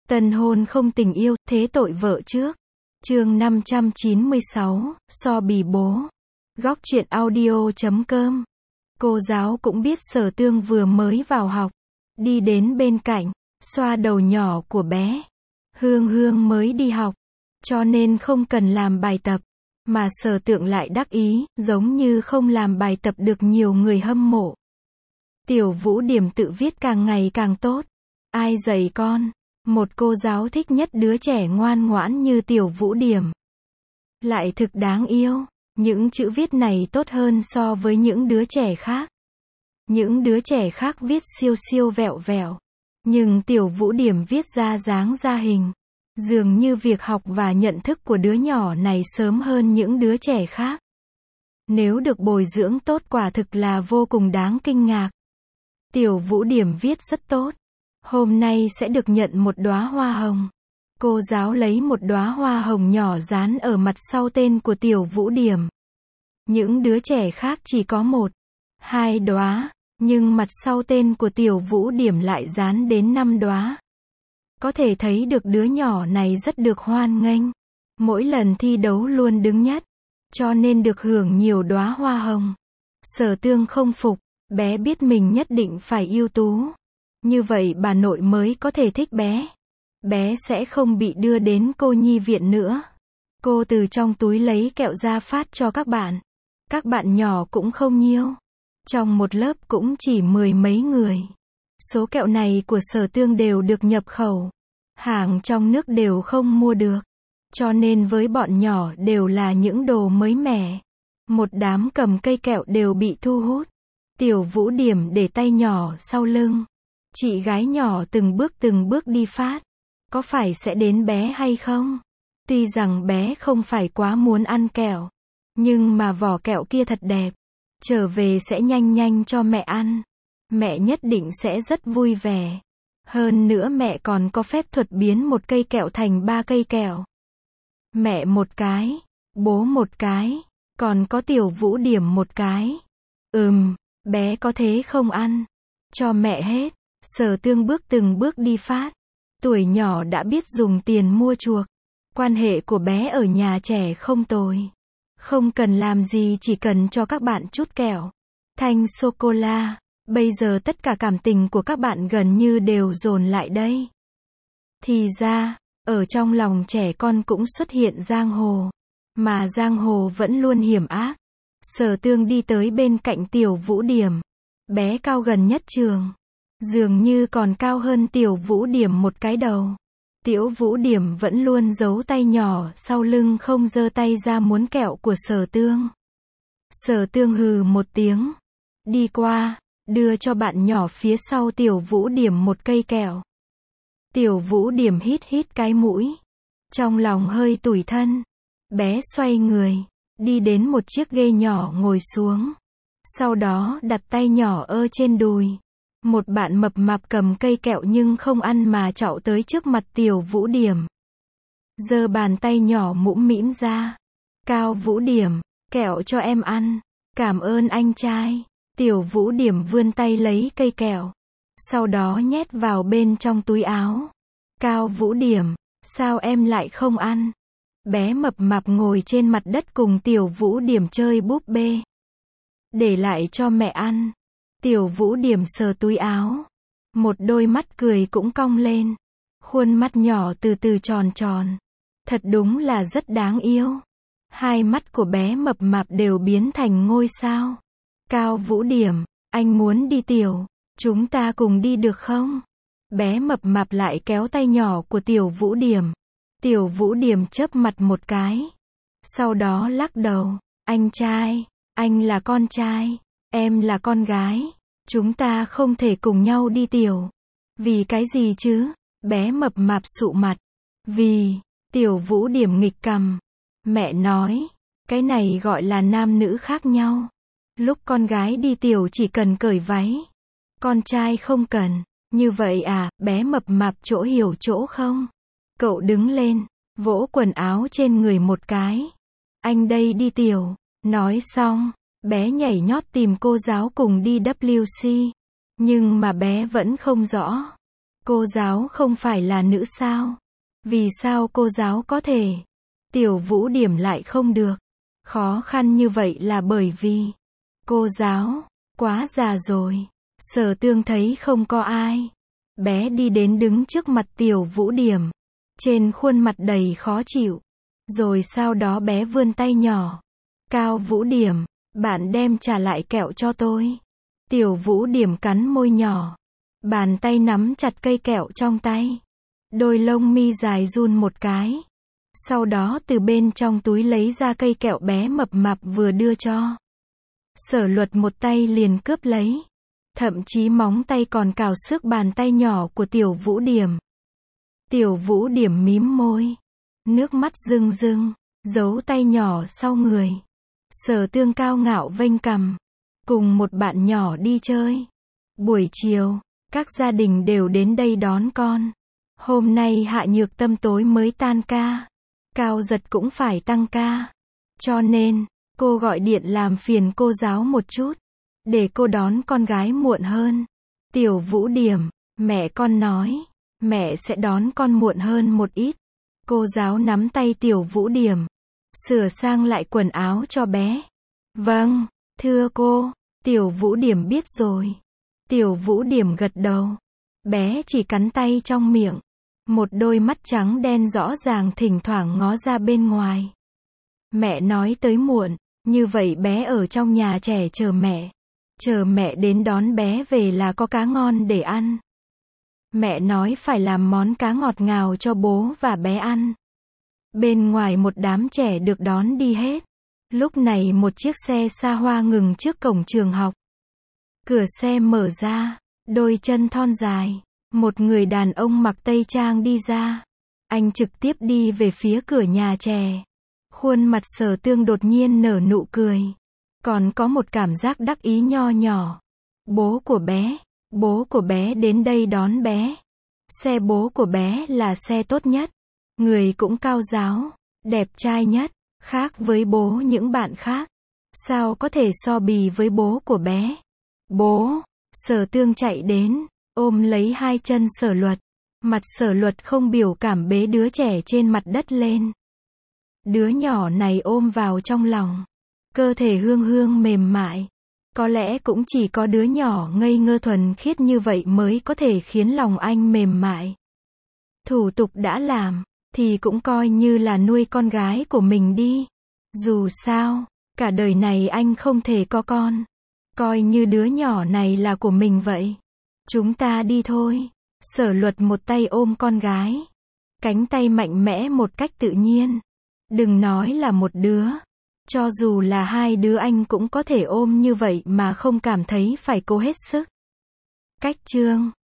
Tân hôn không tình yêu, thế tội vợ trước. Chương 596, so bì bố. Góc truyện audio.com. Cô giáo cũng biết Sở Tương vừa mới vào học. Đi đến bên cạnh, xoa đầu nhỏ của bé. Hương Hương mới đi học, cho nên không cần làm bài tập. Mà Sở Tượng lại đắc ý, giống như không làm bài tập được nhiều người hâm mộ. Tiểu Vũ Điểm tự viết càng ngày càng tốt. Ai dạy con? Một cô giáo thích nhất đứa trẻ ngoan ngoãn như Tiểu Vũ Điểm. Lại thực đáng yêu. Những chữ viết này tốt hơn so với những đứa trẻ khác. Những đứa trẻ khác viết siêu siêu vẹo vẹo. Nhưng Tiểu Vũ Điểm viết ra dáng ra hình. Dường như việc học và nhận thức của đứa nhỏ này sớm hơn những đứa trẻ khác. Nếu được bồi dưỡng tốt quả thực là vô cùng đáng kinh ngạc. Tiểu Vũ Điểm viết rất tốt. Hôm nay sẽ được nhận một đóa hoa hồng. Cô giáo lấy một đóa hoa hồng nhỏ dán ở mặt sau tên của Tiểu Vũ Điểm. Những đứa trẻ khác chỉ có 1, 2 đóa, nhưng mặt sau tên của Tiểu Vũ Điểm lại dán đến 5 đóa. Có thể thấy được đứa nhỏ này rất được hoan nghênh. Mỗi lần thi đấu luôn đứng nhất, cho nên được hưởng nhiều đóa hoa hồng. Sở Tương không phục, bé biết mình nhất định phải ưu tú. Như vậy bà nội mới có thể thích bé. Bé sẽ không bị đưa đến cô nhi viện nữa. Cô từ trong túi lấy kẹo ra phát cho các bạn. Các bạn nhỏ cũng không nhiều. Trong một lớp cũng chỉ 10 mấy người. Số kẹo này của Sở Tương đều được nhập khẩu. Hàng trong nước đều không mua được. Cho nên với bọn nhỏ đều là những đồ mới mẻ. Một đám cầm cây kẹo đều bị thu hút. Tiểu Vũ Điểm để tay nhỏ sau lưng. Chị gái nhỏ từng bước đi phát. Có phải sẽ đến bé hay không? Tuy rằng bé không phải quá muốn ăn kẹo. Nhưng mà vỏ kẹo kia thật đẹp. Trở về sẽ nhanh nhanh cho mẹ ăn. Mẹ nhất định sẽ rất vui vẻ. Hơn nữa mẹ còn có phép thuật biến một cây kẹo thành 3 cây kẹo. Mẹ một cái, bố một cái, còn có Tiểu Vũ Điểm một cái. Bé có thế không ăn. Cho mẹ hết. Sở Tương từng bước đi phát. Tuổi nhỏ đã biết dùng tiền mua chuộc. Quan hệ của bé ở nhà trẻ không tồi. Không cần làm gì, chỉ cần cho các bạn chút kẹo, thanh sô-cô-la. Bây giờ tất cả cảm tình của các bạn gần như đều dồn lại đây. Thì ra, ở trong lòng trẻ con cũng xuất hiện giang hồ. Mà giang hồ vẫn luôn hiểm ác. Sở Tương đi tới bên cạnh Tiểu Vũ Điểm. Bé cao gần nhất trường. Dường như còn cao hơn Tiểu Vũ Điểm một cái đầu. Tiểu Vũ Điểm vẫn luôn giấu tay nhỏ sau lưng, không giơ tay ra muốn kẹo của Sở Tương. Sở Tương hừ một tiếng. Đi qua, đưa cho bạn nhỏ phía sau Tiểu Vũ Điểm một cây kẹo. Tiểu Vũ Điểm hít hít cái mũi. Trong lòng hơi tủi thân. Bé xoay người, đi đến một chiếc ghế nhỏ ngồi xuống. Sau đó đặt tay nhỏ trên đùi. Một bạn mập mạp cầm cây kẹo nhưng không ăn mà chạo tới trước mặt Tiểu Vũ Điểm. Giơ bàn tay nhỏ mũm mĩm ra. Cao Vũ Điểm, kẹo cho em ăn. Cảm ơn anh trai. Tiểu Vũ Điểm vươn tay lấy cây kẹo. Sau đó nhét vào bên trong túi áo. Cao Vũ Điểm, sao em lại không ăn? Bé mập mạp ngồi trên mặt đất cùng Tiểu Vũ Điểm chơi búp bê. Để lại cho mẹ ăn. Tiểu Vũ Điểm sờ túi áo. Một đôi mắt cười cũng cong lên. Khuôn mắt nhỏ từ từ tròn tròn. Thật đúng là rất đáng yêu. Hai mắt của bé mập mạp đều biến thành ngôi sao. Cao Vũ Điểm, anh muốn đi tiểu. Chúng ta cùng đi được không? Bé mập mạp lại kéo tay nhỏ của Tiểu Vũ Điểm. Tiểu Vũ Điểm chớp mặt một cái. Sau đó lắc đầu. Anh trai, anh là con trai. Em là con gái. Chúng ta không thể cùng nhau đi tiểu. Vì cái gì chứ? Bé mập mạp sụ mặt. Vì, Tiểu Vũ Điểm nghịch cằm. Mẹ nói, cái này gọi là nam nữ khác nhau. Lúc con gái đi tiểu chỉ cần cởi váy. Con trai không cần. Như vậy à? Bé mập mạp chỗ hiểu chỗ không? Cậu đứng lên, vỗ quần áo trên người một cái. Anh đây đi tiểu. Nói xong, bé nhảy nhót tìm cô giáo cùng đi WC. Nhưng mà bé vẫn không rõ. Cô giáo không phải là nữ sao? Vì sao cô giáo có thể? Tiểu Vũ Điểm lại không được. Khó khăn như vậy là bởi vì cô giáo quá già rồi. Sở Tương thấy không có ai. Bé đi đến đứng trước mặt Tiểu Vũ Điểm. Trên khuôn mặt đầy khó chịu. Rồi sau đó bé vươn tay nhỏ. Cao Vũ Điểm, bạn đem trả lại kẹo cho tôi. Tiểu Vũ Điểm cắn môi nhỏ. Bàn tay nắm chặt cây kẹo trong tay. Đôi lông mi dài run một cái. Sau đó từ bên trong túi lấy ra cây kẹo bé mập mạp vừa đưa cho. Sở Luật một tay liền cướp lấy. Thậm chí móng tay còn cào xước bàn tay nhỏ của Tiểu Vũ Điểm. Tiểu Vũ Điểm mím môi. Nước mắt rưng rưng, giấu tay nhỏ sau người. Sở Tương cao ngạo vênh cằm. Cùng một bạn nhỏ đi chơi. Buổi chiều, các gia đình đều đến đây đón con. Hôm nay Hạ Nhược Tâm tối mới tan ca. Cao Giật cũng phải tăng ca. Cho nên, cô gọi điện làm phiền cô giáo một chút. Để cô đón con gái muộn hơn. Tiểu Vũ Điểm, mẹ con nói, mẹ sẽ đón con muộn hơn một ít. Cô giáo nắm tay Tiểu Vũ Điểm. Sửa sang lại quần áo cho bé. Vâng, thưa cô. Tiểu Vũ Điểm biết rồi. Tiểu Vũ Điểm gật đầu. Bé chỉ cắn tay trong miệng. Một đôi mắt trắng đen rõ ràng thỉnh thoảng ngó ra bên ngoài. Mẹ nói tới muộn, như vậy bé ở trong nhà trẻ chờ mẹ. Chờ mẹ đến đón bé về là có cá ngon để ăn. Mẹ nói phải làm món cá ngọt ngào cho bố và bé ăn. Bên ngoài một đám trẻ được đón đi hết. Lúc này một chiếc xe xa hoa ngừng trước cổng trường học. Cửa xe mở ra, đôi chân thon dài. Một người đàn ông mặc tây trang đi ra. Anh trực tiếp đi về phía cửa nhà trẻ. Khuôn mặt Sở Tương đột nhiên nở nụ cười. Còn có một cảm giác đắc ý nho nhỏ. Bố của bé đến đây đón bé. Xe bố của bé là xe tốt nhất. Người cũng cao ráo, đẹp trai nhất. Khác với bố những bạn khác. Sao có thể so bì với bố của bé? Bố! Sở Tương chạy đến, ôm lấy hai chân Sở Luật. Mặt Sở Luật không biểu cảm bế đứa trẻ trên mặt đất lên. Đứa nhỏ này ôm vào trong lòng. Cơ thể hương hương mềm mại. Có lẽ cũng chỉ có đứa nhỏ ngây ngơ thuần khiết như vậy mới có thể khiến lòng anh mềm mại. Thủ tục đã làm, thì cũng coi như là nuôi con gái của mình đi. Dù sao, cả đời này anh không thể có con. Coi như đứa nhỏ này là của mình vậy. Chúng ta đi thôi. Sở Luật một tay ôm con gái. Cánh tay mạnh mẽ một cách tự nhiên. Đừng nói là một đứa. Cho dù là hai đứa anh cũng có thể ôm như vậy mà không cảm thấy phải cố hết sức. Cách chương